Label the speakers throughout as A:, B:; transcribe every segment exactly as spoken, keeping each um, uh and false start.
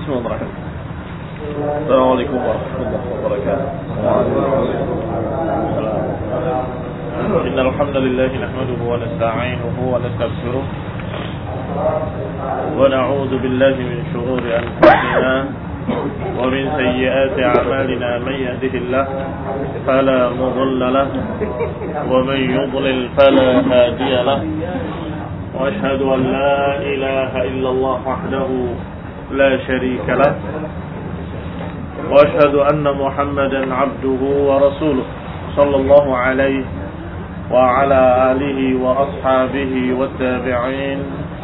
A: Bismillahirrahmanirrahim. Assalamualaikum warahmatullahi wabarakatuh. Innal hamdalillah nahmaduhu wa nasta'inuhu wa nastaghfiruh wa na'udzu billahi min shururi anfusina wa min sayyiati a'malina man yahdihillahu fala mudilla lahu wa man yudlil fala hadiya lahu wa ashhadu an la ilaha illallah wahdahu la sharika lahu wa ashhadu anna Muhammadan 'abduhu wa rasuluh sallallahu alaihi wa ala alihi wa ashabihi wa tabi'in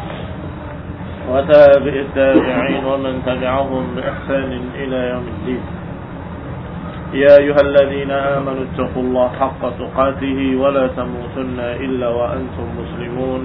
A: wa tabi'it tabi'in wa man tabi'ahum bi ihsanin ila yaumiddin. Ya ayyuhalladzina amanu taqullaha haqqa tuqatih wa la tamutunna illa wa antum muslimun.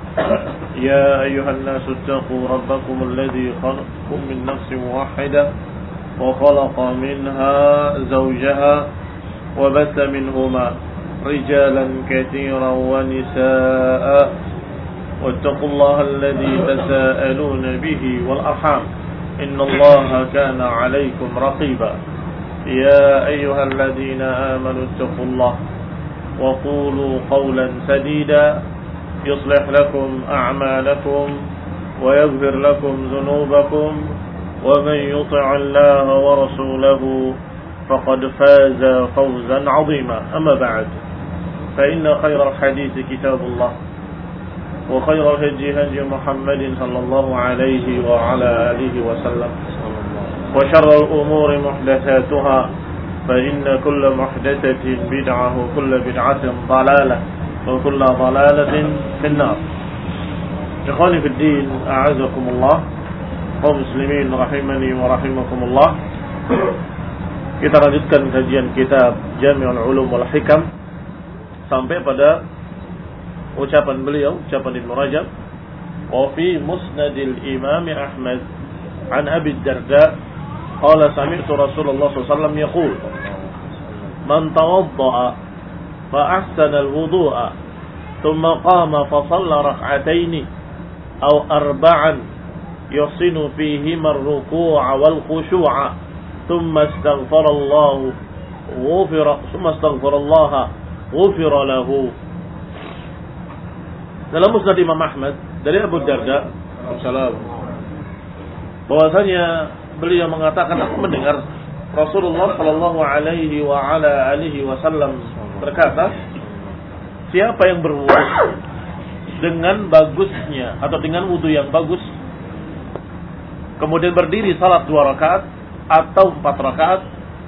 A: Ya ayyuhan nasu taqu rabbakum alladzi khalaqakum min nafsin wahidah wa khalaqa minha zawjaha wa batha minhuma rijalan katiran wa nisaa wattaqullaha alladzi tasaaluna bihi wal arham innallaha kana 'alaykum raqiba. Ya ayyuhalladzina amanu taqullaha wa qulu qawlan sadida يصلح لكم أعمالكم ويغفر لكم ذنوبكم ومن يطع الله ورسوله فقد فاز فوزا عظيما. أما بعد فإن خير الحديث كتاب الله وخير الهدي هدي محمد صلى الله عليه وعلى آله وسلم وشر الأمور محدثاتها فإن كل محدثة بدعة وكل بدعة ضلالة وكل ضلالة في النار. إخواني في الدين أعزكم الله kaum muslimin rahimani wa rahimakumullah. Kita lanjutkan kajian kitab Jami'ul Ulum wal Hikam sampai pada ucapan beliau, ucapan Ibnu Rajab, wa fi musnadil Imam Ahmad an Abi Darda qala sami'tu Rasulullah sallallahu alaihi wasallam yaqul man tawadda'a فأحسن الوضوء ثم قام فصلى ركعتين أو أربعا يحسن فيهما الركوع والخشوع ثم استغفر الله غفر ثم استغفر الله غفر له. Dalam musnad Imam Ahmad dari Abu Darda bahwasanya beliau mengatakan, aku mendengar Rasulullah sallallahu alaihi wa ala alihi wasallam berkata, siapa yang berwudu dengan bagusnya atau dengan wudu yang bagus, kemudian berdiri salat dua rakaat atau empat rakaat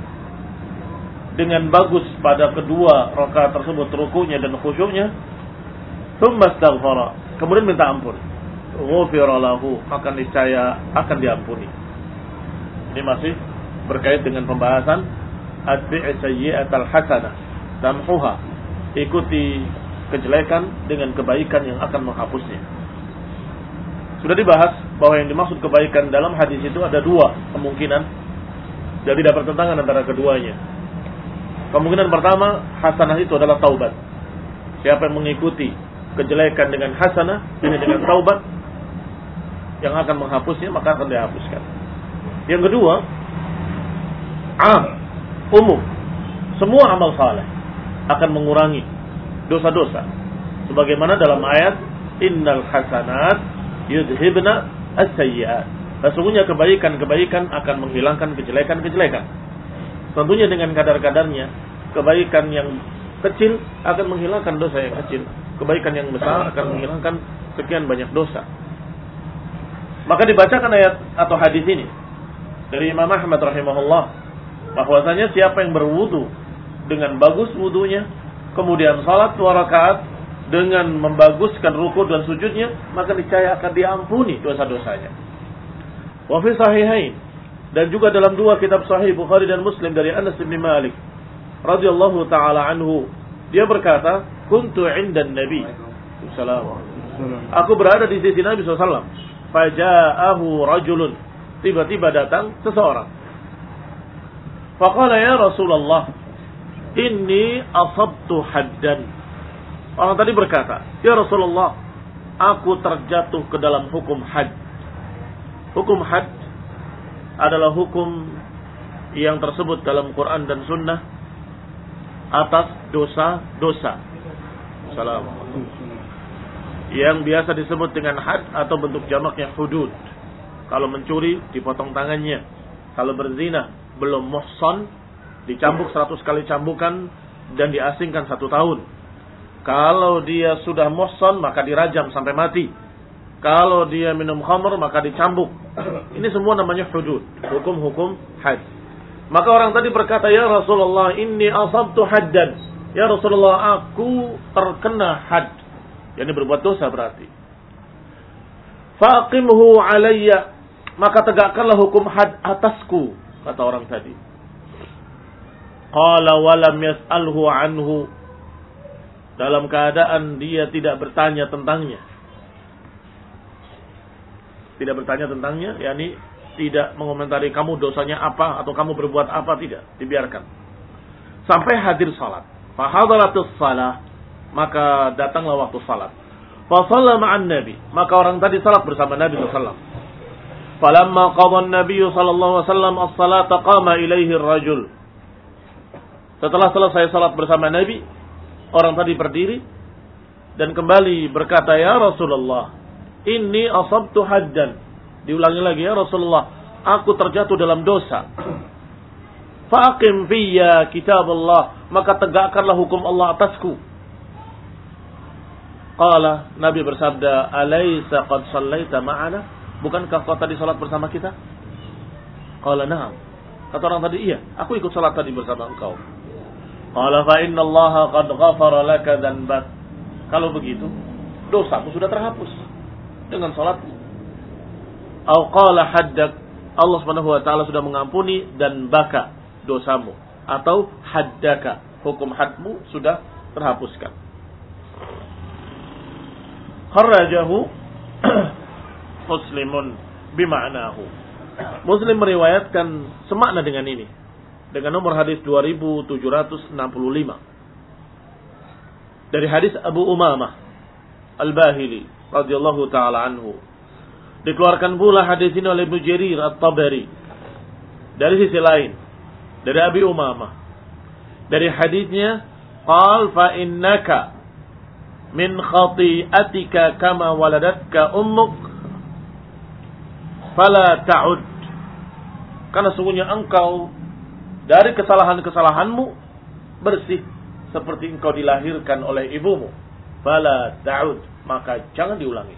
A: dengan bagus pada kedua rakaat tersebut rukunya dan khusyuknya, tsumma astaghfara, kemudian minta ampun, ghufira lahu, maka niscaya akan diampuni. Ini masih berkait dengan pembahasan atbi'i sayyi'atal hasanah tamhuha, ikuti kejelekan dengan kebaikan yang akan menghapusnya. Sudah dibahas bahwa yang dimaksud kebaikan dalam hadis itu ada dua kemungkinan dan tidak bertentangan antara keduanya. Kemungkinan pertama, hasanah itu adalah taubat. Siapa yang mengikuti kejelekan dengan hasanah, ini dengan taubat yang akan menghapusnya, maka akan dihapuskan. Yang kedua, am, umum, semua amal saleh akan mengurangi dosa-dosa. Sebagaimana dalam ayat innal hasanat yudhibna as-sayyi'at. Sesungguhnya kebaikan-kebaikan akan menghilangkan kejelekan-kejelekan. Tentunya dengan kadar-kadarnya. Kebaikan yang kecil akan menghilangkan dosa yang kecil. Kebaikan yang besar akan menghilangkan sekian banyak dosa. Maka dibacakan ayat atau hadis ini dari Imam Ahmad rahimahullah, bahwasanya siapa yang berwudu dengan bagus wudunya, kemudian salat dua rakaat dengan membaguskan ruku dan sujudnya, maka niscaya akan diampuni dosa-dosanya. Wa fi sahihain, dan juga dalam dua kitab sahih Bukhari dan Muslim dari Anas bin Malik radhiyallahu taala anhu, dia berkata, kuntu 'indan Nabi sallallahu alaihi wasallam, aku berada di sisi Nabi sallallahu alaihi wasallam, faja'ahu rajulun, tiba-tiba datang seseorang. Faqala ya Rasulullah, inni asabtu haddan. Orang tadi berkata, ya Rasulullah, aku terjatuh ke dalam hukum had. Hukum had adalah hukum yang tersebut dalam Quran dan Sunnah atas dosa-dosa. Assalamualaikum. Yang biasa disebut dengan had atau bentuk jamaknya hudud. Kalau mencuri dipotong tangannya. Kalau berzina belum muhsan dicambuk seratus kali cambukan dan diasingkan satu tahun. Kalau dia sudah muhsan maka dirajam sampai mati. Kalau dia minum khamr maka dicambuk. Ini semua namanya hudud, hukum-hukum had. Maka orang tadi berkata, ya Rasulullah, inni asabtu haddan. Ya Rasulullah, aku terkena had. Yani berbuat dosa berarti. Faqimhu alayya. Maka tegakkanlah hukum had atasku, kata orang tadi. Qala walam yas'alhu anhu. Dalam keadaan dia tidak bertanya tentangnya. Tidak bertanya tentangnya, yakni tidak mengomentari kamu dosanya apa atau kamu berbuat apa, tidak, dibiarkan. Sampai hadir salat. Fa hadaratus salah, maka datanglah waktu salat. Fa shalla ma'an nabi, maka orang tadi salat bersama Nabi sallallahu alaihi wasallam. Falamma qadha an-nabi sallallahu alaihi wasallam as-salata qama ilaihi ar-rajul. Setelah selesai salat bersama Nabi, orang tadi berdiri dan kembali berkata, ya Rasulullah, inni asabtu haddan. Diulangi lagi, ya Rasulullah, aku terjatuh dalam dosa. Faqim fiyya kitab Allah, maka tegakkanlah hukum Allah atasku. Qala, Nabi bersabda, alaysa qad sallaita ma'ana? Bukankah kau tadi salat bersama kita? Qala na'am. Kata orang tadi, iya, aku ikut salat tadi bersama engkau. Qala fa inna Allah qad ghafara laka dhanbak. Kalau begitu, dosamu sudah terhapus dengan salatmu. Au qala haddak, Allah Subhanahu wa taala sudah mengampuni dan baka dosamu, atau haddaka, hukum hadmu sudah terhapuskan. Kharrajahu Muslimun bima'nahu. Muslim meriwayatkan semakna dengan ini dengan nomor hadis dua ribu tujuh ratus enam puluh lima. Dari hadis Abu Umamah Al-Bahili radhiyallahu taala anhu. Dikeluarkan pula hadis ini oleh Ibnu Jarir At-Tabari dari sisi lain, dari Abi Umamah. Dari hadisnya, qal fa innaka min khati'atika kama waladatka ummuk fala ta'ud. Karena sungguhnya engkau dari kesalahan-kesalahanmu bersih seperti engkau dilahirkan oleh ibumu. Fala ta'ud, maka jangan diulangi.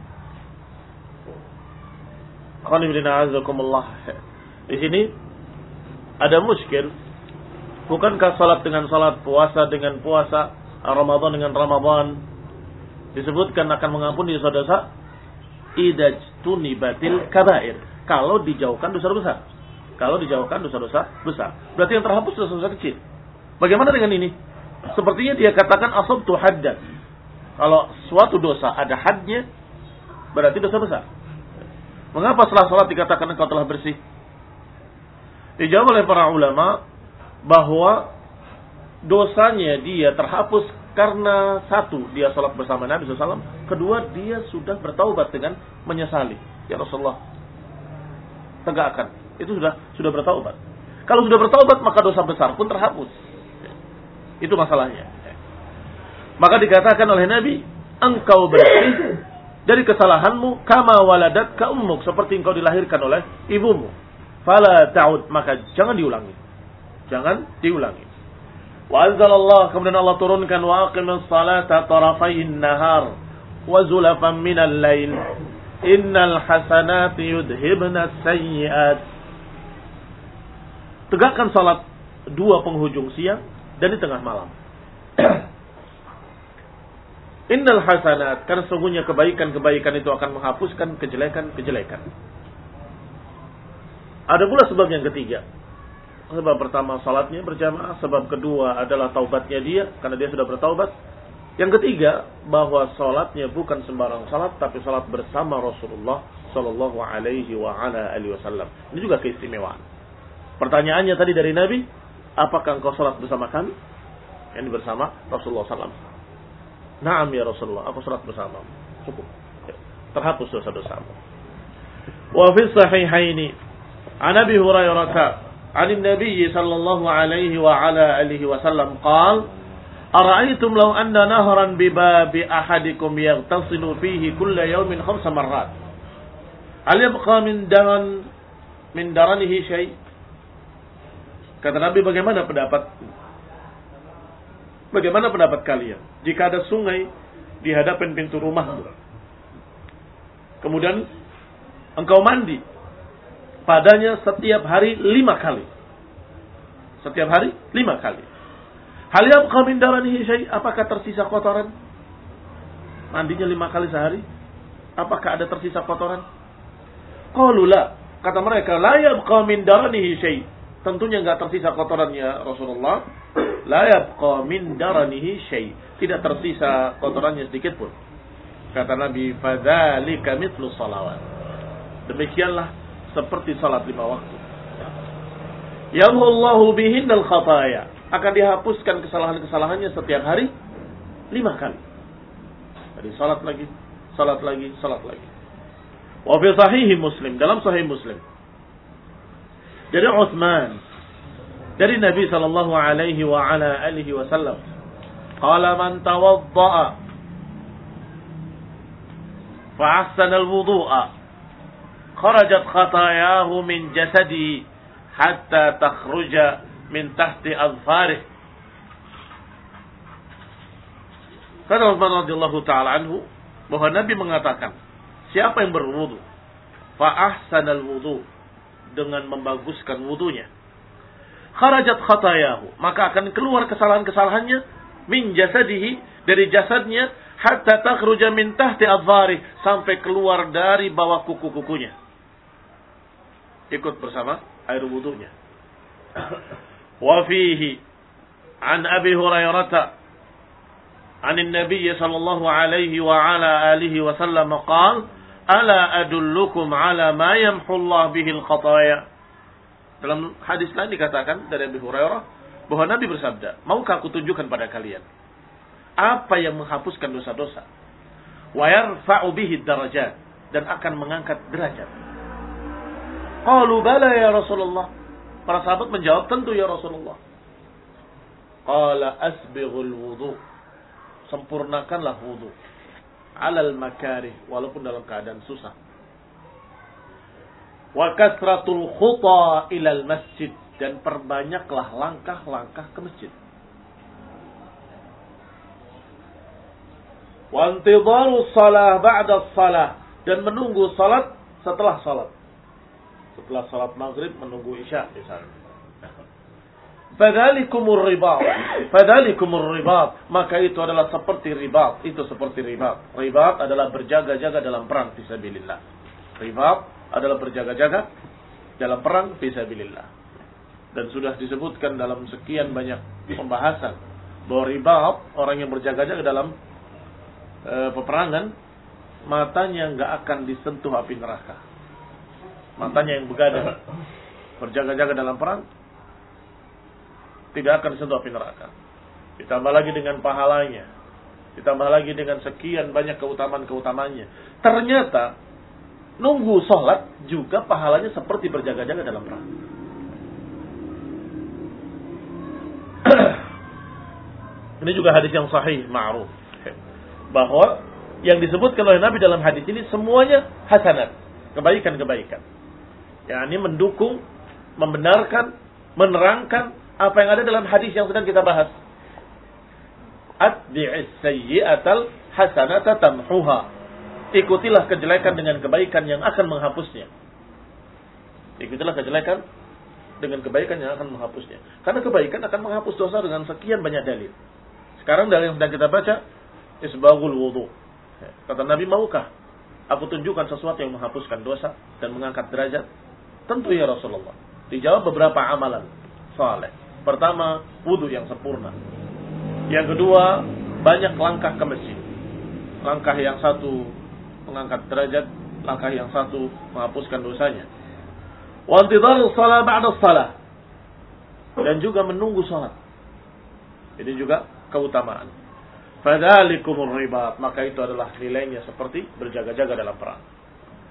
A: Di sini ada muskil. Bukankah salat dengan salat, puasa dengan puasa, Ramadan dengan Ramadan disebutkan akan mengampuni dosa-dosa idajtunibatil kabair, kalau dijauhkan dosa besar. Kalau dijauhkan dosa-dosa besar, berarti yang terhapus dosa-dosa kecil. Bagaimana dengan ini? Sepertinya dia katakan asabtu haddan. Kalau suatu dosa ada hadnya, berarti dosa besar. Mengapa setelah salat dikatakan engkau telah bersih? Dijawab oleh para ulama bahwa dosanya dia terhapus karena satu, dia salat bersama Nabi shallallahu alaihi wasallam. Kedua, dia sudah bertaubat dengan menyesali. Ya Rasulullah, tegakkan. Itu sudah sudah bertaubat. Kalau sudah bertaubat, maka dosa besar pun terhapus. Itu masalahnya. Maka dikatakan oleh Nabi, engkau bersih dari kesalahanmu kama waladatka ummuk, seperti engkau dilahirkan oleh ibumu. Fala ta'ud, maka jangan diulangi. Jangan diulangi. Wa anzalallah, kemudian Allah turunkan wa aqimus salata tarafayn nahar wa zulafan minal lail innal hasanati yudhibnas sayyi'at. Tegakkan salat dua penghujung siang dan di tengah malam. Innal hasanat, karena sesungguhnya kebaikan-kebaikan itu akan menghapuskan kejelekan-kejelekan. Ada pula sebab yang ketiga. Sebab pertama salatnya berjamaah, sebab kedua adalah taubatnya dia karena dia sudah bertaubat. Yang ketiga, bahwa salatnya bukan sembarang salat tapi salat bersama Rasulullah sallallahu alaihi wa ala alihi wasallam. Ini juga keistimewaan. Pertanyaannya tadi dari Nabi, apakah engkau salat bersama kami? Yang bersama Rasulullah sallallahu alaihi wasallam. Naam ya Rasulullah, aku salat bersama. Cukup. Terhapus dosa-dosamu. Wa fi sahihaini, An Abi Hurairah an Nabi sallallahu alaihi wa ala alihi wasallam qala ara'aytum law anna nahran bi babi ahadikum yaghtasilu fihi kulla yawmin khamsa marrat hal yabqa min daran min daranihi syai'. Kata Nabi, bagaimana pendapat Bagaimana pendapat kalian jika ada sungai di hadapan pintu rumahmu, kemudian engkau mandi padanya setiap hari lima kali. Setiap hari lima kali. Hal yabqa min daranihi syai', apakah tersisa kotoran? Mandinya lima kali sehari, apakah ada tersisa kotoran? Qalu la, kata mereka, la yabqa min daranihi syai'. Tentunya enggak tersisa kotorannya Rasulullah. La yabqa min daranihi syai', tidak tersisa kotorannya sedikit pun. Kata Nabi, fadzalika mithlu shalawat. Demikianlah seperti salat lima waktu. Yamhullahu bihinnal khataya, akan dihapuskan kesalahan-kesalahannya setiap hari lima kali. Jadi salat lagi, salat lagi, salat lagi. Wa fi sahih Muslim, dalam sahih Muslim, dari Utsman, dari Nabi sallallahu alaihi wa ala alihi wasallam, qala man tawadda'a fa ahsana al-wudu'a kharajat khatayahu min jasadihi hatta takhruja min tahti azfarih. Kata Utsman radhiyallahu taala anhu bahwa Nabi mengatakan, siapa yang berwudu fa ahsana al-wudu', dengan membaguskan wudunya, kharajat khatayahu, maka akan keluar kesalahan-kesalahannya, min jasadihi, dari jasadnya, hatta takhruja min tahti adhari, sampai keluar dari bawah kuku-kukunya, ikut bersama air wudunya. Wa fihi an Abi Hurairah an Nabi sallallahu alaihi wa ala alihi wa sallam qala ala adullukum ala ma yamhullah bihil khataya. Dalam hadis lain dikatakan dari Abu Hurairah bahwa Nabi bersabda, maukah aku tunjukkan pada kalian apa yang menghapuskan dosa-dosa, wa yarfa'u bihi darajat, dan akan mengangkat derajat. Qalu bala ya Rasulullah. Para sahabat menjawab, tentu ya Rasulullah. Qala asbighul wudu, sempurnakanlah wudu, alal makarih, walaupun dalam keadaan susah. Wa kasratul khuta ilal masjid, dan perbanyaklah langkah-langkah ke masjid. Wa intidharu shalah ba'da shalah, dan menunggu salat setelah salat. Setelah salat maghrib menunggu isya misalnya. Fadzalikumur ribat. Fadzalikumur ribat. Maka itu adalah seperti ribat. Itu seperti ribat. Ribat adalah berjaga-jaga dalam perang fisabilillah. Ribat adalah berjaga-jaga dalam perang fisabilillah. Dan sudah disebutkan dalam sekian banyak pembahasan bahwa ribat, orang yang berjaga-jaga dalam e, peperangan, matanya enggak akan disentuh api neraka. Matanya yang begadang, berjaga-jaga dalam perang, tidak akan disentuh api neraka. Ditambah lagi dengan pahalanya, ditambah lagi dengan sekian banyak keutamaan-keutamanya. Ternyata nunggu sholat juga pahalanya seperti berjaga-jaga dalam perang. Ini juga hadis yang sahih, ma'ruf, bahwa yang disebutkan oleh Nabi dalam hadis ini semuanya hasanat, kebaikan-kebaikan. yakni mendukung, membenarkan, menerangkan apa yang ada dalam hadis yang sedang kita bahas. Atbi'is sayyi'atal hasanata tamhuha. Ikutilah kejelekan dengan kebaikan yang akan menghapusnya. Ikutilah kejelekan dengan kebaikan yang akan menghapusnya. Karena kebaikan akan menghapus dosa dengan sekian banyak dalil. Sekarang dalil yang sedang kita baca, isbaghul wudu. Kata Nabi, maukah aku tunjukkan sesuatu yang menghapuskan dosa dan mengangkat derajat? Tentu ya Rasulullah. Dijawab beberapa amalan saleh. Pertama, wudu yang sempurna. Yang kedua, banyak langkah ke masjid. Langkah yang satu mengangkat derajat, langkah yang satu menghapuskan dosanya. Wa intidharus shalah ba'da shalah. Dan juga menunggu salat. Ini juga keutamaan. Fadzalikumur ribat, maka itu adalah nilainya seperti berjaga-jaga dalam perang.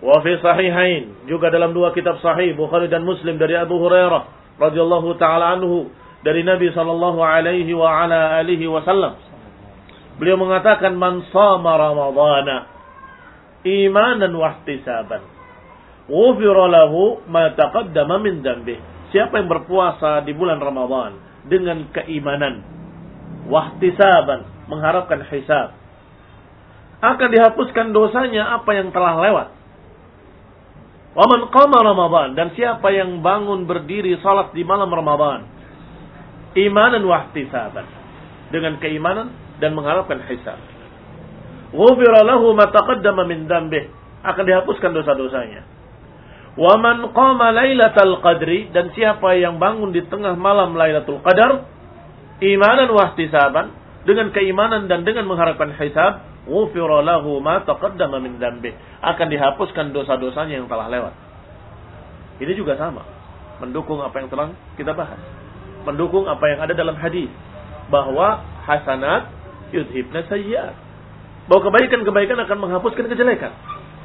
A: Wa fi sahihain, juga dalam dua kitab sahih Bukhari dan Muslim dari Abu Hurairah radhiyallahu taala anhu dari Nabi sallallahu alaihi wa ala alihi wasallam. Beliau mengatakan, man shama ramadhana imanan wa ihtisaban ghufira lahu ma taqaddama min dhanbi. Siapa yang berpuasa di bulan Ramadan dengan keimanan wa ihtisaban, mengharapkan hisab, akan dihapuskan dosanya apa yang telah lewat. Wa man qama Ramadan, dan siapa yang bangun berdiri salat di malam Ramadan imanan wa ihtisaban, dengan keimanan dan mengharapkan hisab, ghufira lahu ma taqaddama min dhanbihi, akan dihapuskan dosa-dosanya. Wa man qama lailatal qadri, dan siapa yang bangun di tengah malam Lailatul Qadar imanan wa ihtisaban, dengan keimanan dan dengan mengharapkan hisab, ghufira lahu ma taqaddama min dhanbihi, akan dihapuskan dosa-dosanya yang telah lewat. Ini juga sama, mendukung apa yang telah kita bahas, mendukung apa yang ada dalam hadis bahwa hasanat yudhibna sayyi'at, bahwa kebaikan-kebaikan akan menghapuskan kejelekan.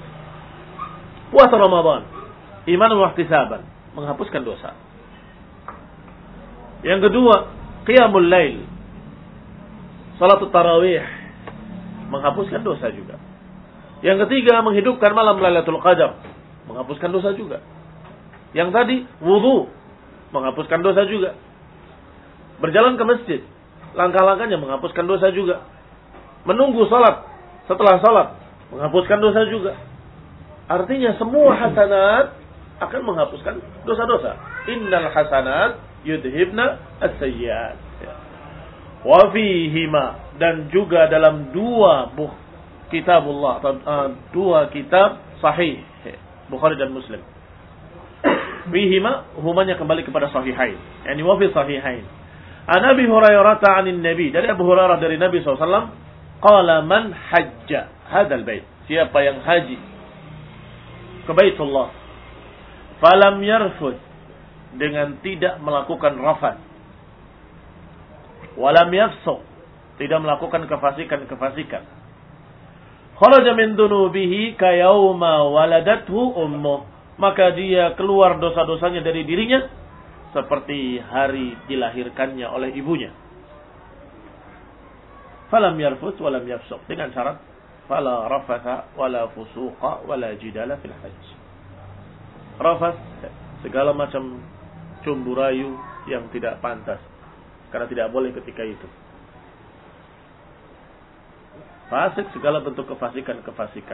A: Puasa Ramadan iman wa ihtisaban, menghapuskan dosa. Yang kedua, qiyamul lail, salatut tarawih, menghapuskan dosa juga. Yang ketiga, menghidupkan malam Lailatul Qadar, menghapuskan dosa juga. Yang tadi, wudu, menghapuskan dosa juga. Berjalan ke masjid, langkah-langkahnya menghapuskan dosa juga. Menunggu salat, setelah salat, menghapuskan dosa juga. Artinya semua hasanat akan menghapuskan dosa-dosa. Innal hasanat yudhibna as-sayyi'at. Wa fihima, dan juga dalam dua buh kitabullah, uh, dua kitab sahih Bukhari dan Muslim. Fihima, humanya kembali kepada sahihain, yani wa fi sahihain. An Abi Hurairah 'anil Nabi, dari Abu Hurairah dari Nabi sallallahu alaihi wasallam, qala man hajja hadzal bait, siapa yang haji ke Baitullah, falam yarfud, dengan tidak melakukan rafat, walam yafsuq, tidak melakukan kefasikan-kefasikan, kharaja min dunubihi kayauma waladathu ummuh, maka dia keluar dosa-dosanya dari dirinya seperti hari dilahirkannya oleh ibunya. Falam yarfud walam yafsuq, dengan syarat fala rafatha wala fusuqa wala jidala fil hajj. Rafat, segala macam cumbu rayu yang tidak pantas, karena tidak boleh ketika itu. Fasik, segala bentuk kefasikan-kefasikan.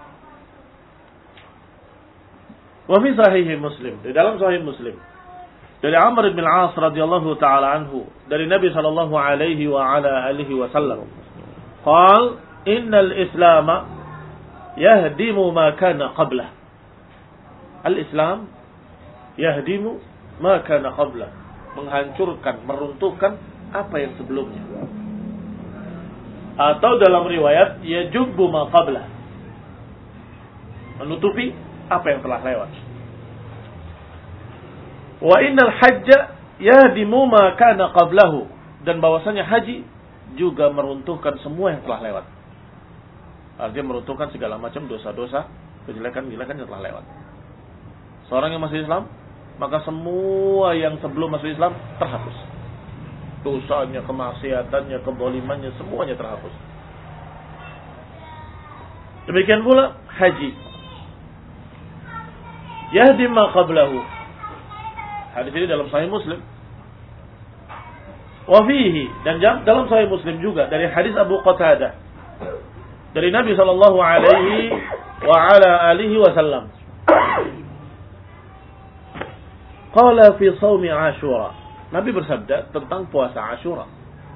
A: Wa fi sahih Muslim, di dalam sahih Muslim, dari Amr bin Al-As radhiyallahu taala anhu, dari Nabi sallallahu alaihi wa ala alihi wasallam, qala innal Islam yahdimu ma kana qablah. Al-Islam yahdimu ma kana qablah, menghancurkan, meruntuhkan apa yang sebelumnya. Atau dalam riwayat yajubbu ma qablah, menutupi apa yang telah lewat. Wa innal hajja yahdimu ma kana qablahu, dan bahwasanya haji juga meruntuhkan semua yang telah lewat. Artinya meruntuhkan segala macam dosa-dosa, kejelekan-kejelekan yang telah lewat. Seorang yang masuk Islam, maka semua yang sebelum masuk Islam terhapus. Dosanya, kemaksiatannya, kebolimannya, semuanya terhapus. Demikian pula haji. Yahdi ma qablahu. Hadis ini dalam Sahih Muslim. Wa fihi, dan dalam Sahih Muslim juga dari hadis Abu Qatadah dari Nabi sallallahu alaihi wa ala alihi wasallam. Qala fi shaumi Ashura, Nabi bersabda tentang puasa Ashura,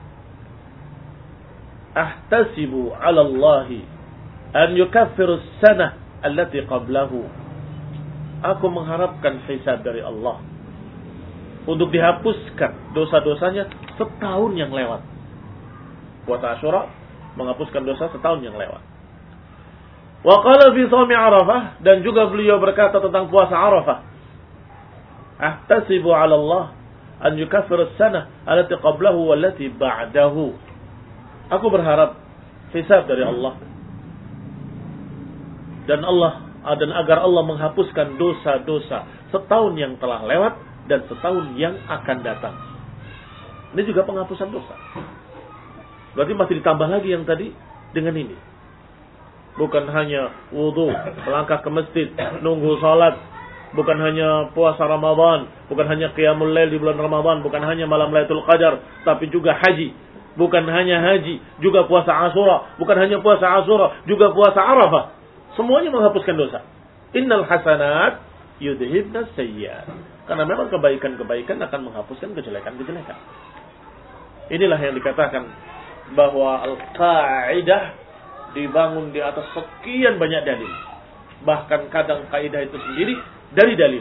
A: ahtasibu 'ala Allah an yukaffiru as-sanah allati qablahu. Aku mengharapkan hisab dari Allah untuk dihapuskan dosa-dosanya setahun yang lewat. Puasa Ashura menghapuskan dosa setahun yang lewat. Wa qala fi shaumi Arafah, dan juga beliau berkata tentang puasa Arafah, ahtasibu 'ala Allah an yukaffir as-sanah allati qablahu wallati ba'dahu. Aku berharap hisab dari Allah, dan Allah
B: dan agar Allah menghapuskan dosa-dosa setahun yang telah lewat dan setahun yang akan datang. Ini juga penghapusan dosa. Berarti masih ditambah lagi yang tadi dengan ini. Bukan hanya wudu, melangkah ke masjid, nunggu salat, bukan hanya puasa Ramadan, bukan hanya qiyamul lail di bulan Ramadan, bukan hanya malam Lailatul Qadar, tapi juga haji. Bukan hanya haji, juga puasa Asyura, bukan hanya puasa Asyura, juga puasa Arafah. Semuanya menghapuskan dosa. Innal hasanat yudhibnas sayyi'at. Karena memang kebaikan-kebaikan akan menghapuskan kejelekan-kejelekan. Inilah yang dikatakan bahwa al-qaidah dibangun di atas sekian banyak dalil. Bahkan kadang kaidah itu sendiri dari dalil.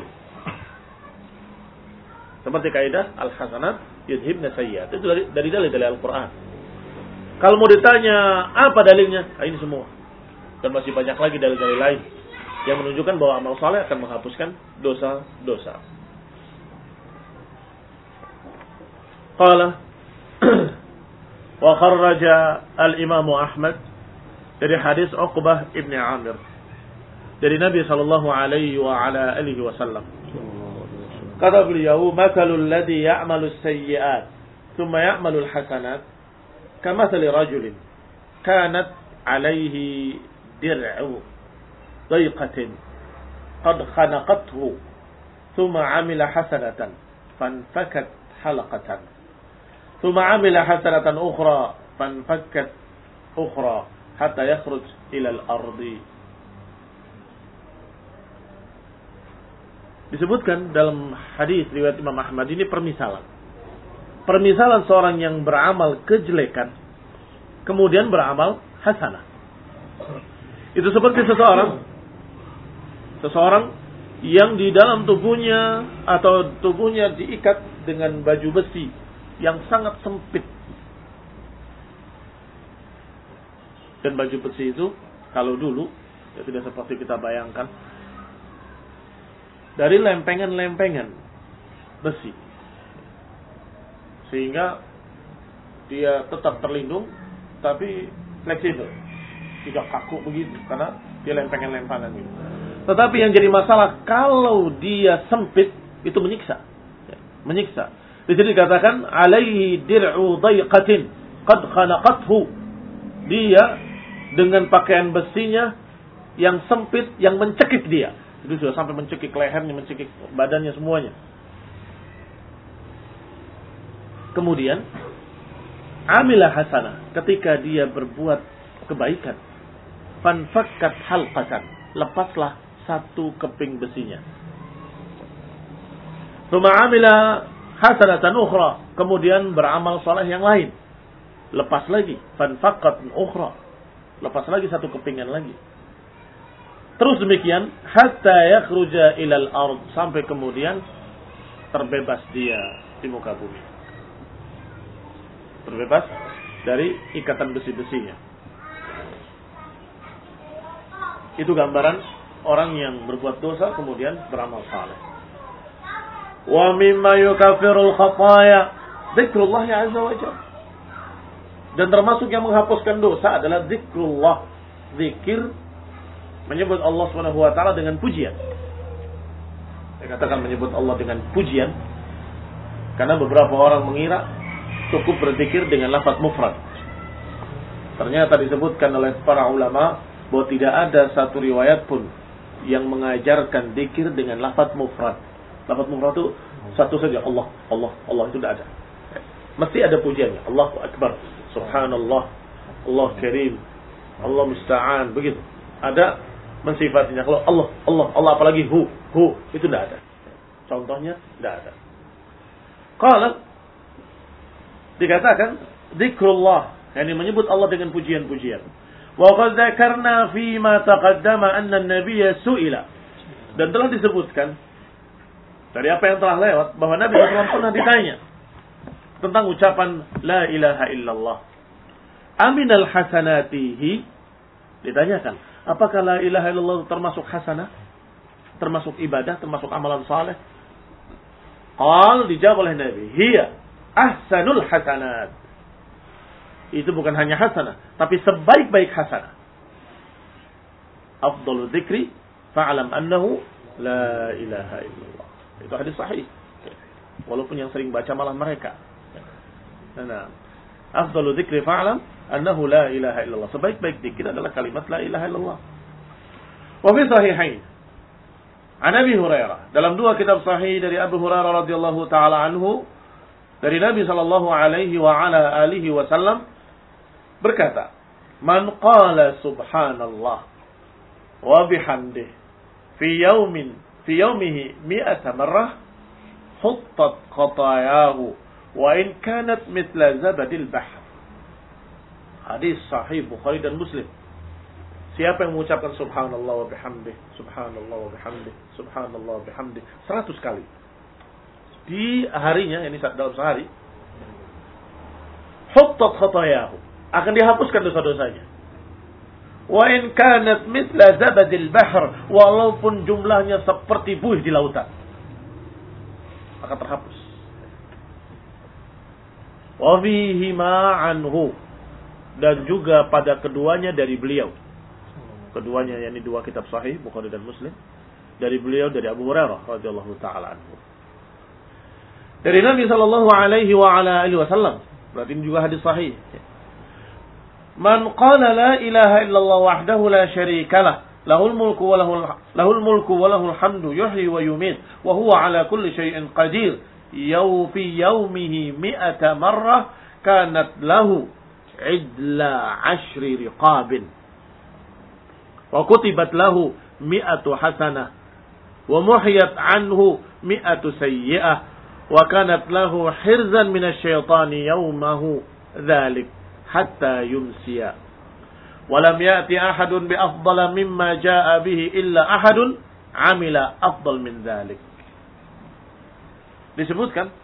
B: Seperti kaidah al-hasanat yudhibnas sayyi'at. Itu dari, dari dalil dari Al-Quran. Kalau mau ditanya apa dalilnya? Nah, ini semua. Dan masih banyak lagi dalil-dalil lain yang menunjukkan bahwa amal saleh akan menghapuskan dosa-dosa. Qala wa kharraja al-Imam Ahmad dari hadis Uqbah ibn Amir dari Nabi sallallahu alaihi wa ala alihi wasallam. Kata beliau, "Mathalul ladzi ya'malu as-sayyi'at thumma ya'malu al-hasanat kamathali rajulin kanat 'alaihi dir'u dayqatin qad khanaqathu thumma 'amila hasanatan fanfakat halaqatan thumma 'amila hasanatan ukhra fanfakkat ukhra hatta yakhruj ila al-ardi." Disebutkan dalam hadis riwayat Imam Ahmad ini permisalan. Permisalan seorang yang beramal kejelekan kemudian beramal hasanah. Itu seperti seseorang seseorang yang di dalam tubuhnya atau tubuhnya diikat dengan baju besi yang sangat sempit. Dan baju besi itu kalau dulu ya tidak seperti kita bayangkan, dari lempengan-lempengan besi, sehingga dia tetap terlindung tapi fleksibel, tidak kaku begitu karena dia lempengan-lempengan gitu. Tetapi yang jadi masalah kalau dia sempit itu menyiksa, ya, menyiksa. Di sini dikatakan alaihi dir'u dayqatin qad khanaqathu, dia dengan pakaian besinya yang sempit yang mencekik dia. Itu sudah sampai mencekik lehernya, mencekik badannya semuanya. Kemudian amilah hasanah, ketika dia berbuat kebaikan, fanfakkat halqatan, lepaslah satu keping besinya. Tsumma amila hasanatan ukhra, kemudian beramal saleh yang lain, lepas lagi, fanfakkat ukhra, lepas lagi satu kepingan lagi. Terus demikian hatta yakhruja ilal ard, sampai kemudian terbebas dia di muka bumi. Terbebas dari ikatan besi-besinya. Itu gambaran orang yang berbuat dosa kemudian beramal saleh. Wa mimma yukaffirul khataya dzikrullah azza wa jalla. Dan termasuk yang menghapuskan dosa adalah zikrullah, zikir, menyebut Allah Subhanahu wa taala dengan pujian. Saya katakan menyebut Allah dengan pujian karena beberapa orang mengira cukup berzikir dengan lafaz mufrad. Ternyata disebutkan oleh para ulama bahwa tidak ada satu riwayat pun yang mengajarkan zikir dengan lafaz mufrad. Lafaz mufrad itu satu saja, Allah, Allah, Allah, itu tidak ada. Mesti ada pujiannya. Allahu akbar, subhanallah, Allah karim, Allah musta'an, begitu. Ada mensifatinya. Kalau Allah, Allah, Allah apalagi hu, hu, itu tidak ada. Contohnya tidak ada. Kalau dikatakan zikrullah, yakni menyebut Allah dengan pujian-pujian. Wa qad dzakarna fi ma taqaddama anna an-nabiyya su'ila. Dan telah disebutkan dari apa yang telah lewat bahwa Nabi sallallahu alaihi wasallam pernah ditanya tentang ucapan la ilaha illallah. Aminal hasanatihi, ditanyakan, apakah la ilaha illallah termasuk hasanah? Termasuk ibadah, termasuk amalan saleh? Qal, dijawab oleh Nabi, hiya ahsanul hasanat. Itu bukan hanya hasanah, tapi sebaik-baik hasanah. Afdalul dzikri fa'lam annahu la ilaha illallah. Itu hadis sahih. Walaupun yang sering baca malah mereka. Nah, afdalu dzikri fa'lam annahu la ilaha illallah. Sebaik-baik zikir adalah kalimat la ilaha illallah. Wa fi sahihain an Abi Hurairah, dalam dua kitab sahih dari Abu Hurairah radhiyallahu taala anhu, dari Nabi sallallahu alaihi wa ala alihi wasallam berkata, "Man qala subhanallah wa bihamdihi fi yawmin fi yawmihi mi'ata marrah huttat khatayahu wa in kanat mithla zabadil bahr." Hadis sahih Bukhari dan Muslim. Siapa yang mengucapkan subhanallah wa bihamdih, subhanallah wa bihamdih, subhanallah wa bihamdih seratus kali di harinya, ini dalam sehari, huttat khatayahu, akan dihapuskan dosa-dosanya. Wa in kanat mithla zabadil bahr, walaupun jumlahnya seperti buih di lautan, akan terhapus. Wa fihi ma anhu, dan juga pada keduanya dari beliau. Keduanya, yakni dua kitab sahih Bukhari dan Muslim, dari beliau, dari Abu Hurairah radhiyallahu taala anhu, dari Nabi sallallahu alaihi wa ala alihi wasallam. Berarti ini juga hadis sahih. Man qala la ilaha illallah wahdahu la syarika lah, lahul mulku wa lahul lahul mulku wa lahul hamdu yuhyi wa yumiit wa huwa ala kulli syai'in qadir, yaw fi yawmihi mi'ata marrah kanat lahu idla ashri riqabin wa kutibat lahu mi'atu hasanah wa muhiyat anhu mi'atu sayyi'ah wa kanat lahu hirzan minasyaitani yawmahu dhalik hatta yumsiya wa lam ya'ti ahadun bi afdala mimma jaa'a bihi illa ahadun amila afdal min dhalik. Disebutkan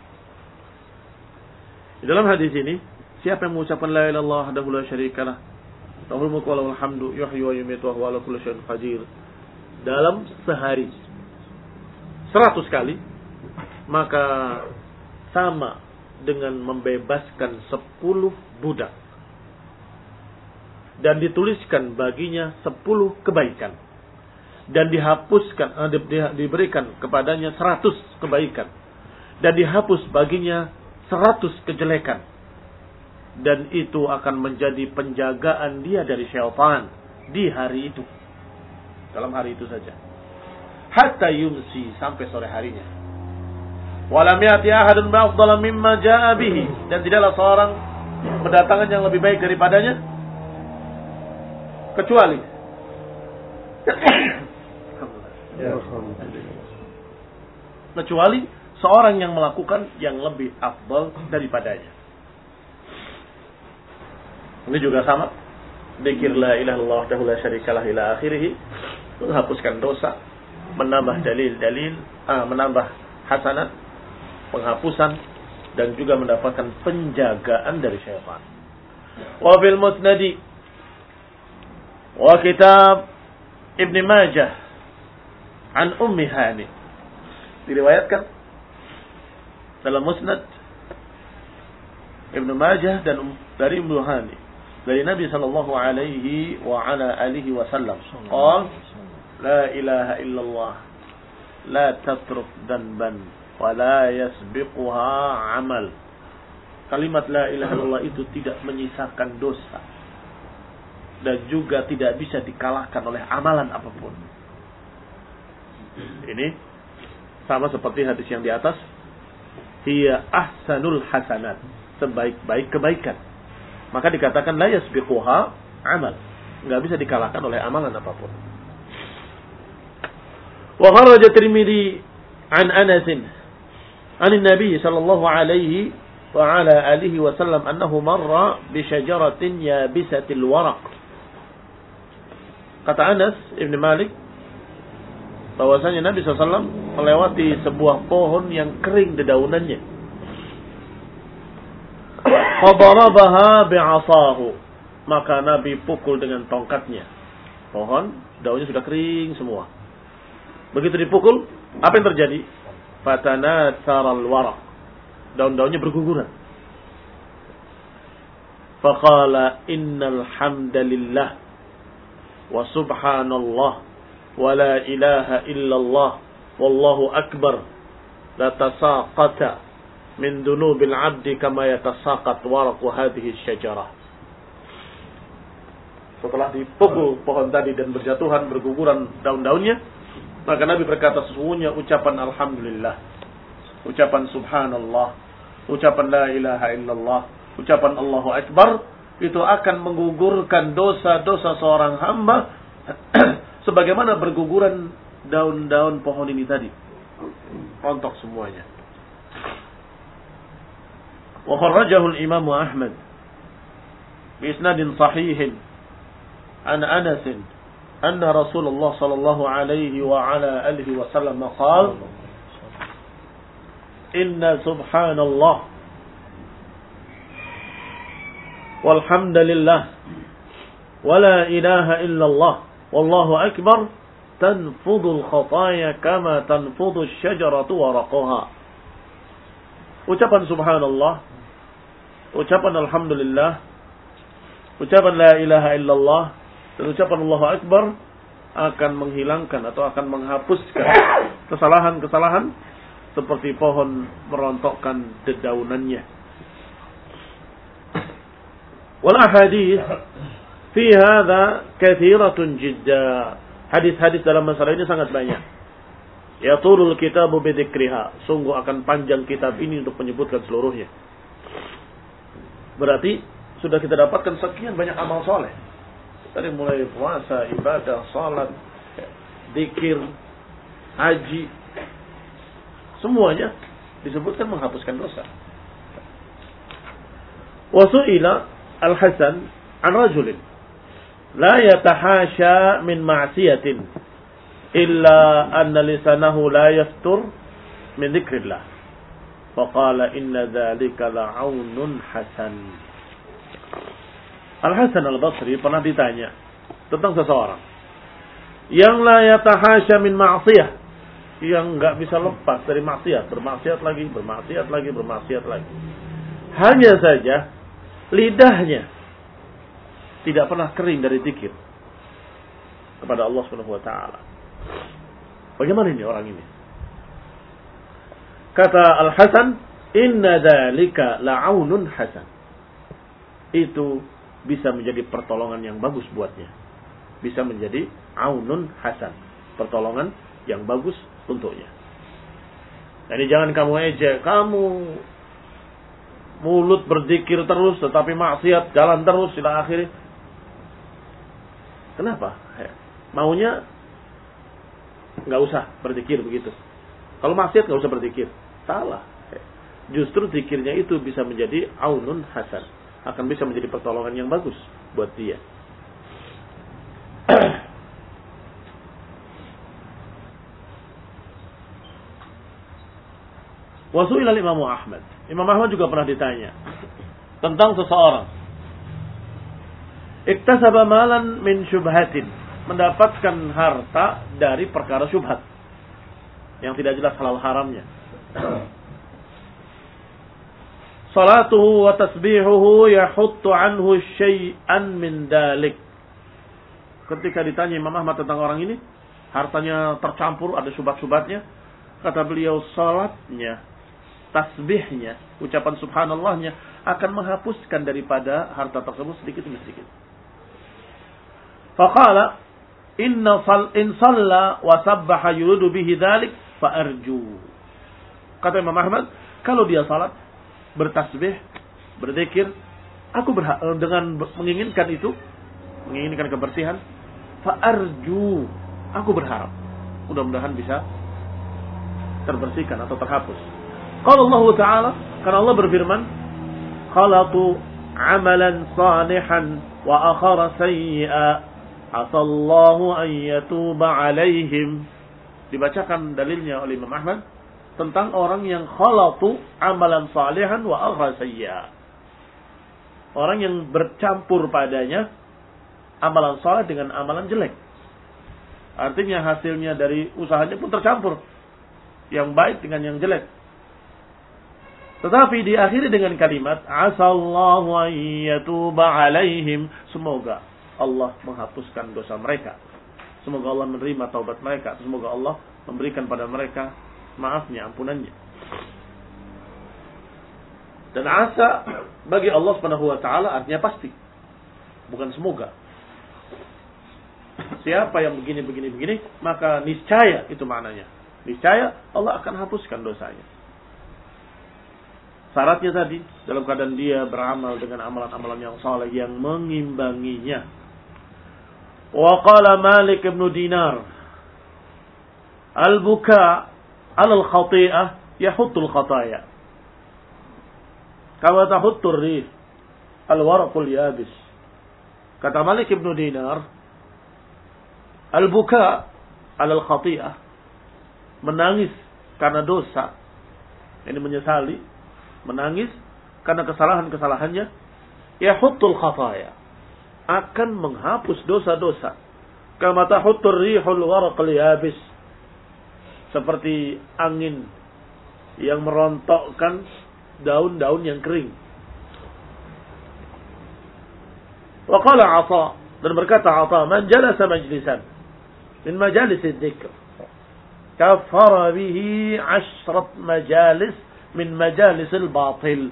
B: di dalam hadis ini, siapa yang mengucapkan la ilaha illallah wahdahu la syarikalah, lahul mulku wa lahul hamdu yuhyi wa yumiitu wa huwa ala kulli syai'in qadir, dalam sehari seratus kali, maka sama dengan membebaskan sepuluh budak dan dituliskan baginya sepuluh kebaikan dan dihapuskan eh, di, di, diberikan kepadanya seratus kebaikan dan dihapus baginya seratus kejelekan. Dan itu akan menjadi penjagaan dia dari syaitan di hari itu, dalam hari itu saja, hatta yumsi, sampai sore harinya. Walam ya'ti ahadun ba'afdala mimma ja'a bihi, dan tidaklah seorang mendatangkan yang lebih baik daripadanya, kecuali kecuali seorang yang melakukan yang lebih afdal daripadanya. Ini juga sama. Dzikir la ilaha illallah wahdahu la syarikalah ila akhirih, menghapuskan dosa, menambah dalil-dalil, ah, menambah hasanat, penghapusan, dan juga mendapatkan penjagaan dari syaitan. Wa bil musnadi wa kitab Ibn Majah an Ummi Hani, diriwayatkan dalam musnad Ibn Majah dan dari Ibnu Hani, dari Nabi sallallahu alaihi wa ala alihi wasallam, qala la ilaha illallah la tatruk danban wa la yasbiquha amal. Kalimat la ilaha illallah itu tidak menyisakan dosa dan juga tidak bisa dikalahkan oleh amalan apapun. Ini sama seperti hadis yang di atas, hiya ahsanul hasanat, sebaik-baik kebaikan. Maka dikatakan la yasbiquha amal, enggak bisa dikalahkan oleh amalan apapun. Wa kharaja Tirmidzi an Anas an Nabi sallallahu alaihi wa ala alihi wa sallam annahu marra bi syajaratin yabisatil waraq. Kata Anas Ibn Malik bahwasanya Nabi sallallahu alaihi wasallam melewati sebuah pohon yang kering dedaunannya. Fadarabaha bi'asahu, maka Nabi pukul dengan tongkatnya. Pohon daunnya sudah kering semua. Begitu dipukul, apa yang terjadi? Fatanatsaral waraq, daun-daunnya berguguran. Faqala innal hamdalillah wa subhanallah wa la ilaha illallah wallahu akbar la tasaqata min dunubil abdi kama yatasaqat waraqu hadhihi syajarah. Setelah dipukul pohon tadi dan berjatuhan, berguguran daun-daunnya, maka Nabi berkata, sesungguhnya ucapan alhamdulillah, ucapan subhanallah, ucapan la ilaha illallah, ucapan Allahu akbar, itu akan menggugurkan dosa-dosa seorang hamba sebagaimana berguguran daun-daun pohon ini tadi. Rontok semuanya. Wa kharrajahu al-Imam Ahmad bi isnadin sahihin an Anas anna Rasulullah sallallahu alaihi wa ala alihi wa sallam qala inna subhanallah walhamdulillah wa la ilaha illallah wallahu akbar tanfudul khataya kama tanfudu syajaratu waraqaha. Ucapan subhanallah, ucapan alhamdulillah, ucapan la ilaha illallah, dan ucapan Allahu akbar akan menghilangkan atau akan menghapuskan kesalahan-kesalahan seperti pohon merontokkan dedaunannya. Wal ahadits fi hadza katsiratun jidda. Hadis-hadis dalam masalah ini sangat banyak. Ya turul kitabu bi dzikriha. Sungguh akan panjang kitab ini untuk menyebutkan seluruhnya. Berarti sudah kita dapatkan sekian banyak amal soleh. Dari mulai puasa, ibadah, salat, zikir, haji, semuanya disebutkan menghapuskan dosa. Wa su'ila Al-Hasan an rajulin la yatahasha min ma'siyatin illa anna lisanahu la yaftur min dzikrillah faqala inna dzalika la'aunun hasan. Al-Hasan Al-Basri pernah ditanya tentang seseorang yang la yatahasha min ma'siyah, yang enggak bisa lepas dari maksiat, bermaksiat lagi, bermaksiat lagi, bermaksiat lagi. Hanya saja lidahnya tidak pernah kering dari zikir kepada Allah Subhanahu wa taala. Bagaimana ini orang ini? Kata Al-Hasan, inna dzalika la'aunun hasan. Itu bisa menjadi pertolongan yang bagus buatnya. Bisa menjadi aunun hasan, pertolongan yang bagus untuknya. Jadi jangan kamu ejek, kamu mulut berzikir terus tetapi maksiat jalan terus ila akhir. Kenapa? Maunya nggak usah berzikir begitu. Kalau maksiat nggak usah berzikir. Salah. Justru zikirnya itu bisa menjadi aunun hasan, akan bisa menjadi pertolongan yang bagus buat dia. Wasu'ilal Imam Ahmad. Imam Ahmad juga pernah ditanya tentang seseorang iktasaba malan min syubhatin, mendapatkan harta dari perkara syubhat yang tidak jelas halal haramnya. Salatuhu wa tasbihuhu yahuttu anhu syai'an min dalik. Ketika ditanya Imam Ahmad tentang orang ini, hartanya tercampur, ada syubhat-syubhatnya, kata beliau, salatnya, tasbihnya, ucapan subhanallahnya akan menghapuskan daripada harta tersebut sedikit demi sedikit. Faqala inna sal in salla wa sabbaha yuridu bihi dzalik fa arju. Kata Imam Ahmad, kalau dia salat, bertasbih, berzikir, aku berhak dengan menginginkan itu, menginginkan kebersihan, fa arju, aku berharap mudah-mudahan bisa terbersihkan atau terhapus. Qala Allah Ta'ala, karena Allah berfirman, khalaqu amalan salihan wa akhara sayyi'a asallahu an yatuba alaihim. Dibacakan dalilnya oleh Imam Ahmad tentang orang yang khalaqu amalan salihan wa akhara sayyi'a. Orang yang bercampur padanya amalan saleh dengan amalan jelek. Artinya hasilnya dari usahanya pun tercampur. Yang baik dengan yang jelek. Tetapi diakhiri dengan kalimat asallahu an yatuba alaihim, semoga Allah menghapuskan dosa mereka. Semoga Allah menerima taubat mereka. Semoga Allah memberikan pada mereka maafnya, ampunannya. Dan asa bagi Allah Subhanahu wa taala artinya pasti. Bukan semoga. Siapa yang begini begini begini, maka niscaya itu maknanya. Niscaya Allah akan hapuskan dosanya. Syaratnya tadi dalam keadaan dia beramal dengan amalan-amalan yang saleh yang mengimbanginya. Wa qala Malik ibn Dinar, al-buka 'ala al-khati'ah yahuttul khataya. Kama tahuttur rih al-waraqul yabis. Kata Malik ibn Dinar, al-buka 'ala al-khati'ah, menangis karena dosa, ini menyesali, menangis karena kesalahan-kesalahannya, yahuttul khataya, akan menghapus dosa-dosa. Kama tahuttur rihul waraqul yabis, seperti angin yang merontokkan daun-daun yang kering. Wa qala 'Atha, dan berkata 'Atha, man jalasa majlisan min majalis dzikr kafara bihi 'ashrat majalis min majalis al-batil.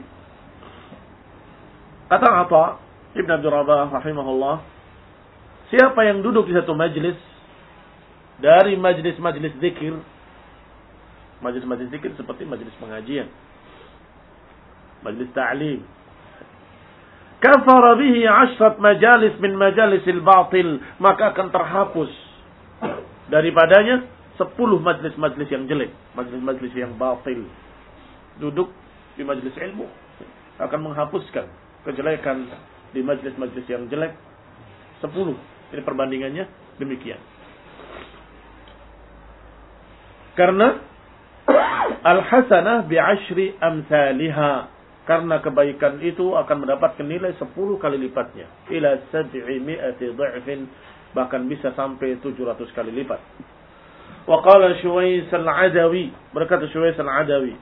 B: Kata 'Atha Ibn Abdul Rabah rahimahullah, siapa yang duduk di satu majlis dari majlis-majlis zikir, majlis-majlis zikir seperti majlis pengajian, majlis ta'lim, kafara bihi ashrat majalis min majalisil batil, maka akan terhapus daripadanya sepuluh majlis-majlis yang jelek, majlis-majlis yang batil. Duduk di majlis ilmu akan menghapuskan kejelekan di majlis-majlis yang jelek sepuluh. Ini perbandingannya demikian. Karena al-hasanah bi'ashri amsalihah, karena kebaikan itu akan mendapatkan nilai sepuluh kali lipatnya, ila sab'i mi'ati dha'fin, bahkan bisa sampai tujuh ratus kali lipat. Wa qala Shuwais al-Adawi, berkata Shuwais al-Adawi,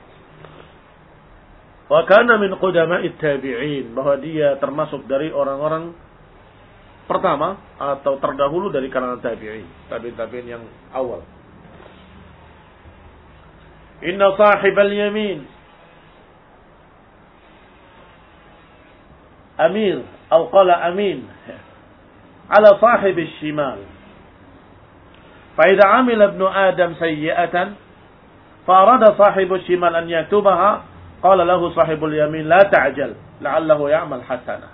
B: wa kana min qudama'it tabi'in, bahwa dia termasuk dari orang-orang pertama atau terdahulu dari kalangan tabi'in, tabi'in yang awal. Inna sahibal yamin amir, atau qala amin ala sahib al-shimal, fa idza amila ibnu adam sayyi'atan fa arada sahib al-shimal an yaktubaha, qala lahu sahibul yamin la ta'jal la'allahu ya'mal hasanah.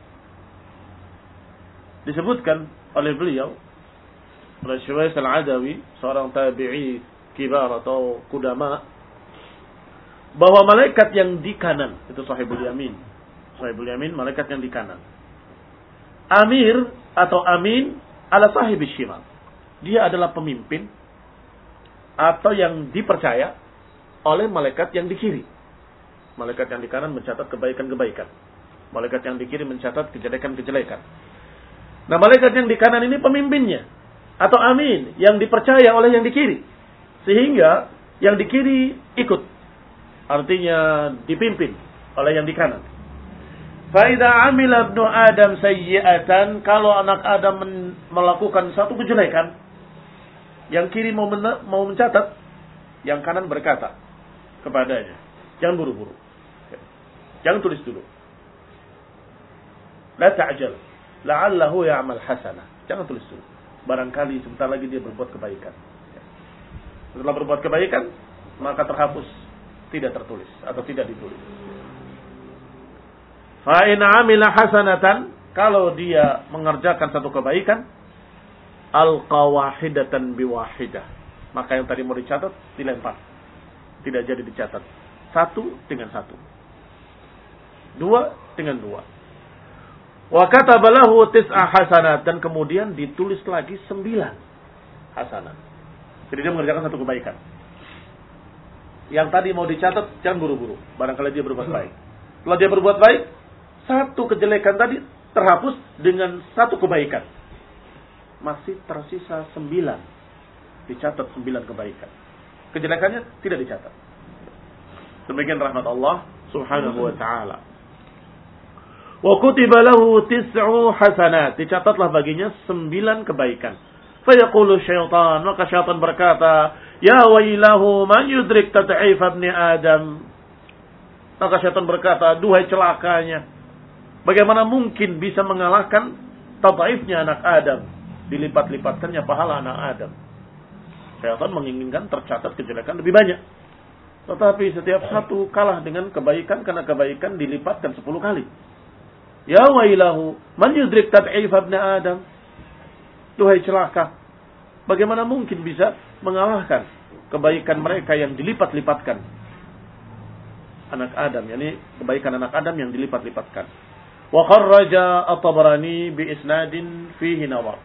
B: Disebutkan oleh beliau, oleh Shuwais al-Adawi, seorang tabi'i kibar atau kudama, bahwa malaikat yang di kanan itu sahibul yamin. Sahibul yamin, malaikat yang di kanan. Amir atau amin ala sahibis shimal, dia adalah pemimpin atau yang dipercaya oleh malaikat yang di kiri. Malaikat yang di kanan mencatat kebaikan-kebaikan, malaikat yang di kiri mencatat kejelekan-kejelekan. Nah, malaikat yang di kanan ini pemimpinnya atau amin, yang dipercaya oleh yang di kiri, sehingga yang di kiri ikut, artinya dipimpin oleh yang di kanan. Fa idza amila ibnu adam sayyi'atan, kalau anak Adam men- melakukan satu kejelekan, yang kiri mau men- mau mencatat, yang kanan berkata kepadanya, jangan buru-buru, jangan tulis dulu, la ta'jal la'allahu ya'mal hasanah, jangan tulis dulu, barangkali sebentar lagi dia berbuat kebaikan. Setelah berbuat kebaikan, maka terhapus, tidak tertulis atau tidak ditulis. Fa in 'amila hasanatan, kalau dia mengerjakan satu kebaikan, alqa wahidatan biwahidah, maka yang tadi mau dicatat dilempar, tidak jadi dicatat. Satu dengan satu, dua dengan dua. Wa kataba lahu tis'a hasanat, dan kemudian ditulis lagi sembilan hasanat. Jadi dia mengerjakan satu kebaikan. Yang tadi mau dicatat, jangan buru-buru, barangkali dia berbuat baik. Kalau dia berbuat baik, satu kejelekan tadi terhapus dengan satu kebaikan, masih tersisa sembilan, dicatat sembilan kebaikan. Kejelekannya tidak dicatat. Demikian rahmat Allah subhanahu wa ta'ala. Wa kutiba lahu tis'u hasanat, dicatatlah baginya sembilan kebaikan. Fayaqulu syaitan, maka syaitan berkata, ya wailahu man yudrik tad'if ibni Adam. Maka syaitan berkata, duhai celakanya, bagaimana mungkin bisa mengalahkan tad'ifnya anak Adam, dilipat-lipatkannya pahala anak Adam. Syaitan menginginkan tercatat kejelekan lebih banyak. Tetapi setiap satu kalah dengan kebaikan, karena kebaikan dilipatkan sepuluh kali. Ya wailahu man yudrik tad'if ibni Adam. Duhai celaka, bagaimana mungkin bisa mengalahkan kebaikan mereka yang dilipat-lipatkan anak Adam, yakni kebaikan anak Adam yang dilipat-lipatkan. Wa kharraja at-Tabrani bi isnadin fihi nawar.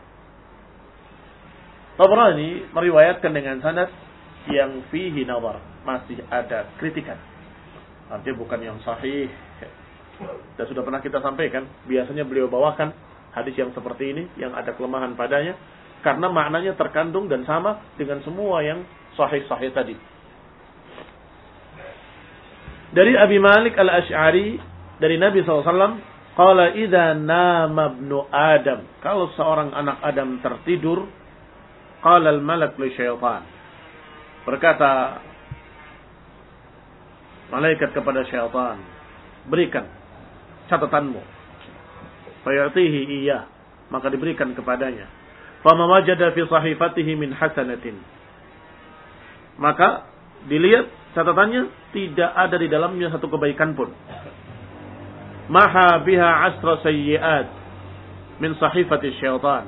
B: Tabrani meriwayatkan dengan sanad yang fihi nawar, masih ada kritikan. Artinya bukan yang sahih. Dan sudah pernah kita sampaikan, biasanya beliau bawakan hadis yang seperti ini yang ada kelemahan padanya karena maknanya terkandung dan sama dengan semua yang sahih-sahih tadi. Dari Abi Malik Al-Asy'ari dari Nabi sallallahu alaihi wasallam, qala idza nama ibnu Adam, kalau seorang anak Adam tertidur, qala al-malak li syaitan, berkata malaikat kepada syaitan, berikan catatanmu. Fayatihi iya, maka diberikan kepadanya. Fama wajada fi sahifatihi min hasanatin, maka dilihat catatannya tidak ada di dalamnya satu kebaikan pun. Maha biha asra sayyi'at min sahifati syaitan,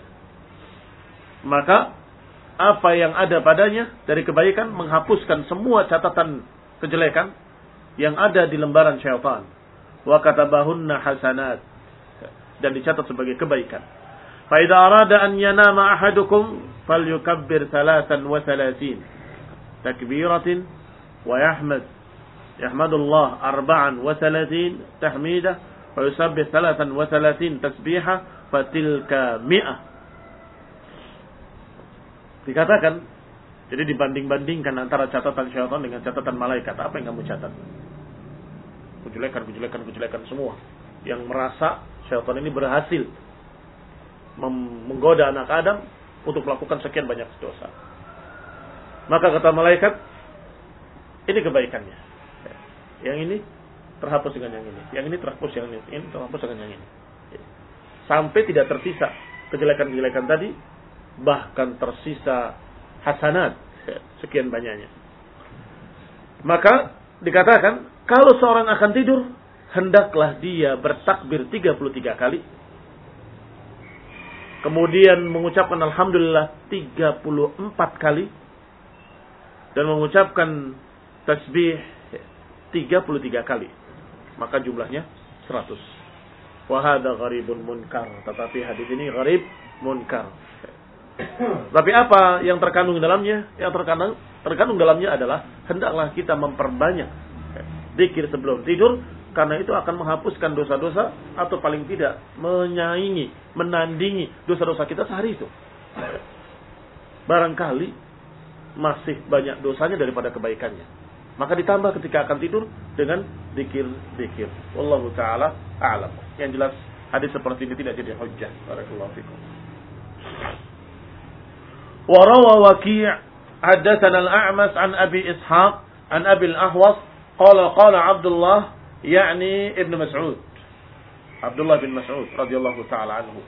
B: maka apa yang ada padanya dari kebaikan menghapuskan semua catatan kejelekan yang ada di lembaran syaitan. Wa katabahunna hasanat, dan dicatat sebagai kebaikan. Fa idza arada an yanama ahadukum falyukabbir thalathan wa thalathin takbiratin wa yahmad yahmadullah arba'an wa thalathin tahmidah wa yusabbih thalathan wa thalathin tasbihah fatilka mi'ah. Dikatakan, jadi dibanding-bandingkan antara catatan syaitan dengan catatan malaikat. Apa yang kamu catat? Kejelekan, kejelekan, kejelekan semua. Yang merasa syaitan ini berhasil menggoda anak Adam untuk melakukan sekian banyak dosa. Maka kata malaikat, ini kebaikannya. Yang ini terhapus dengan yang ini. Yang ini terhapus dengan yang ini. Ini terhapus dengan yang ini. Sampai tidak tersisa kejelekan-kejelekan tadi, bahkan tersisa hasanat sekian banyaknya. Maka dikatakan, kalau seorang akan tidur, hendaklah dia bertakbir tiga puluh tiga kali. Kemudian mengucapkan alhamdulillah tiga puluh empat kali. Dan mengucapkan tasbih tiga puluh tiga kali. Maka jumlahnya seratus. Wa hadza gharibun munkar. Tetapi hadis ini gharib munkar. Tapi apa yang terkandung dalamnya? Yang terkandung, terkandung dalamnya adalah hendaklah kita memperbanyak zikir sebelum tidur, karena itu akan menghapuskan dosa-dosa atau paling tidak menyaingi, menandingi dosa-dosa kita sehari itu. Barangkali masih banyak dosanya daripada kebaikannya. Maka ditambah ketika akan tidur dengan zikir-zikir. Wallahu taala a'lam. Yang jelas hadis seperti ini tidak jadi hujjah. Barakallahu fikum. Wa rawa Waki' haddatsana al-A'mas an Abi Ishaq an Abi al-Ahwas qala qala Abdullah yakni Ibn Mas'ud. Abdullah bin Mas'ud radhiyallahu taala anhu.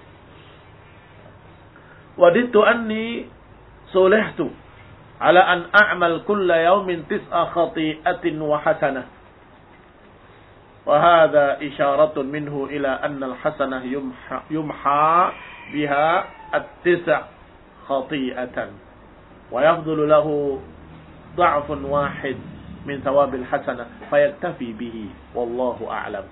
B: Wadidtu anni sulihtu ala an a'mal kulla yawmin tis'a khati'atin wa hasanah. Wa hadha isyaratun minhu ila anna al-hasanah yumha, yumha biha at-tis'a khati'atan wa yafdulu lahu dha'fun wahid min thawabil hasanah fayaktafi bihi wallahu a'lam.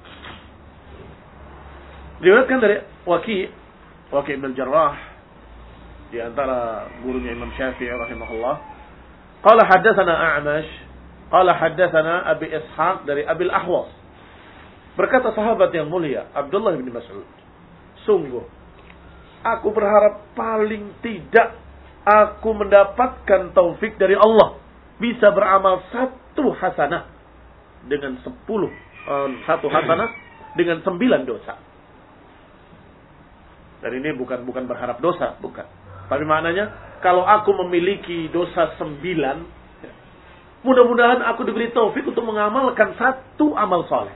B: Diriwayatkan dari Waki' Waki' bin Jarrah, di antara gurunya Imam Syafi'i rahimahullah. Qala haddatsana A'mash, qala haddatsana Abi Ishaq dari Abi al-Ahwas. Berkata sahabat yang mulia Abdullah bin Mas'ud, sungguh aku berharap paling tidak aku mendapatkan taufik dari Allah bisa beramal satu hasanah dengan sepuluh um, satu hasanah dengan sembilan dosa. Dan ini bukan bukan berharap dosa, bukan. Tapi maknanya, kalau aku memiliki dosa sembilan, mudah-mudahan aku diberi taufik untuk mengamalkan satu amal soleh.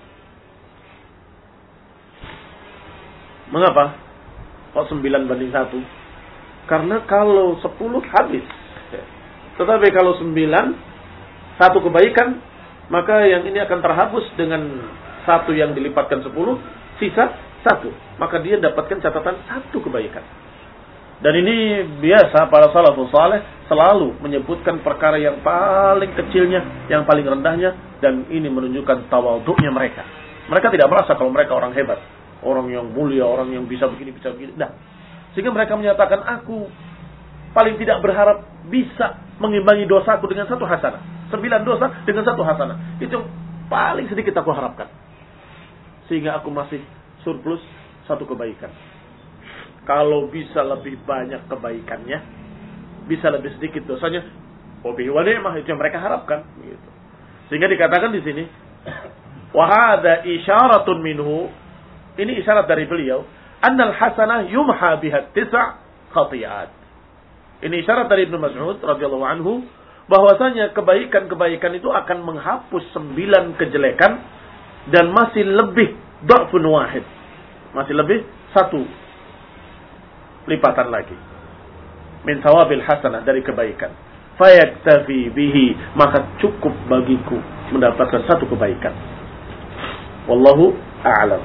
B: Mengapa? Kok sembilan banding satu? Karena kalau sepuluh habis. Tetapi kalau sembilan, satu kebaikan, maka yang ini akan terhapus dengan satu yang dilipatkan sepuluh, sisa satu. Maka dia dapatkan catatan satu kebaikan. Dan ini biasa para salafus saleh selalu menyebutkan perkara yang paling kecilnya, yang paling rendahnya, dan ini menunjukkan tawadhu'nya mereka. Mereka tidak merasa kalau mereka orang hebat, orang yang mulia, orang yang bisa begini, bisa begini. Nah, sehingga mereka menyatakan, aku paling tidak berharap bisa mengimbangi dosaku dengan satu hasanah. Sembilan dosa dengan satu hasanah. Itu paling sedikit aku harapkan. Sehingga aku masih surplus satu kebaikan. Kalau bisa lebih banyak kebaikannya, bisa lebih sedikit dosanya, wabihi wa ni'mah, itu yang mereka harapkan. Gitu. Sehingga dikatakan di sini, wa hadza isyaratun minhu, ini isyarat dari beliau, annal hasanah yumha biha tis'a khati'at. Ini isyarat dari Ibnu Mas'ud radhiyallahu anhu, bahwasanya kebaikan-kebaikan itu akan menghapus sembilan kejelekan dan masih lebih dha'fun wahid. Masih lebih satu lipatan lagi min thawabil hasanah, dari kebaikan. Fayaktafi bihi, maka cukup bagiku mendapatkan satu kebaikan. Wallahu a'lam.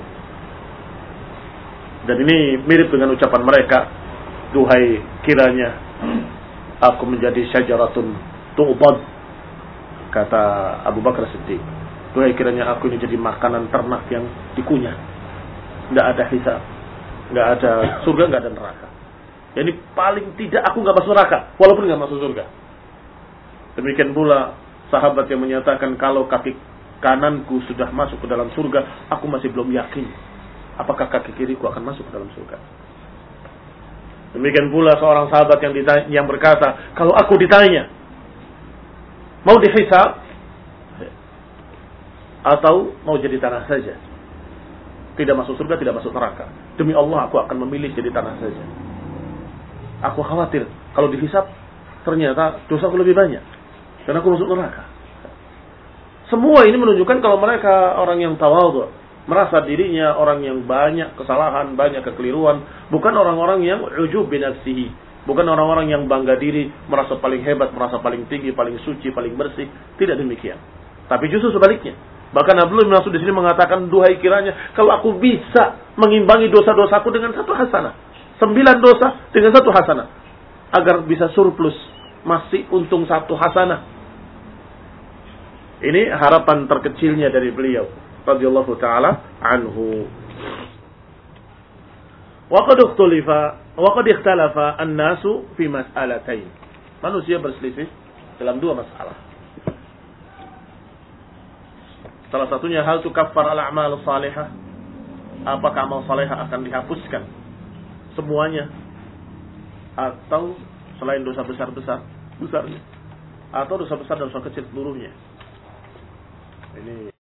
B: Dan ini mirip dengan ucapan mereka, duhai kiranya aku menjadi syajaratun tu'bad, kata Abu Bakar Siddiq. Duhai kiranya aku ini jadi makanan ternak yang dikunyah, tidak ada hisab, nggak ada surga, nggak ada neraka. Jadi paling tidak aku nggak masuk neraka, walaupun nggak masuk surga. Demikian pula sahabat yang menyatakan, kalau kaki kananku sudah masuk ke dalam surga, aku masih belum yakin apakah kaki kiriku akan masuk ke dalam surga. Demikian pula seorang sahabat yang ditanya, yang berkata, kalau aku ditanya mau dihisab atau mau jadi tanah saja, tidak masuk surga, tidak masuk neraka, demi Allah aku akan memilih jadi tanah saja. Aku khawatir kalau dihisab ternyata dosaku lebih banyak dan aku masuk neraka. Semua ini menunjukkan kalau mereka orang yang tawadhu, merasa dirinya orang yang banyak kesalahan, banyak kekeliruan, bukan orang-orang yang ujub bi nafsihi, bukan orang-orang yang bangga diri, merasa paling hebat, merasa paling tinggi, paling suci, paling bersih. Tidak demikian. Tapi justru sebaliknya. Bahkan Abdullah bin Mas'ud di sini mengatakan, duhai kiranya kalau aku bisa mengimbangi dosa-dosaku dengan satu hasanah. Sembilan dosa dengan satu hasanah. Agar bisa surplus, masih untung satu hasanah. Ini harapan terkecilnya dari beliau radhiyallahu taala anhu. Wa qad ikhtalafa wa qad ikhtalafa an-nasu fi mas'alatain. Manusia berselisih dalam dua masalah. Salah satunya, hal tukaffar al-a'mal salihah? Apakah amal salihah akan dihapuskan semuanya, atau selain dosa besar-besar besarnya, atau dosa besar dan dosa kecil seluruhnya? Ini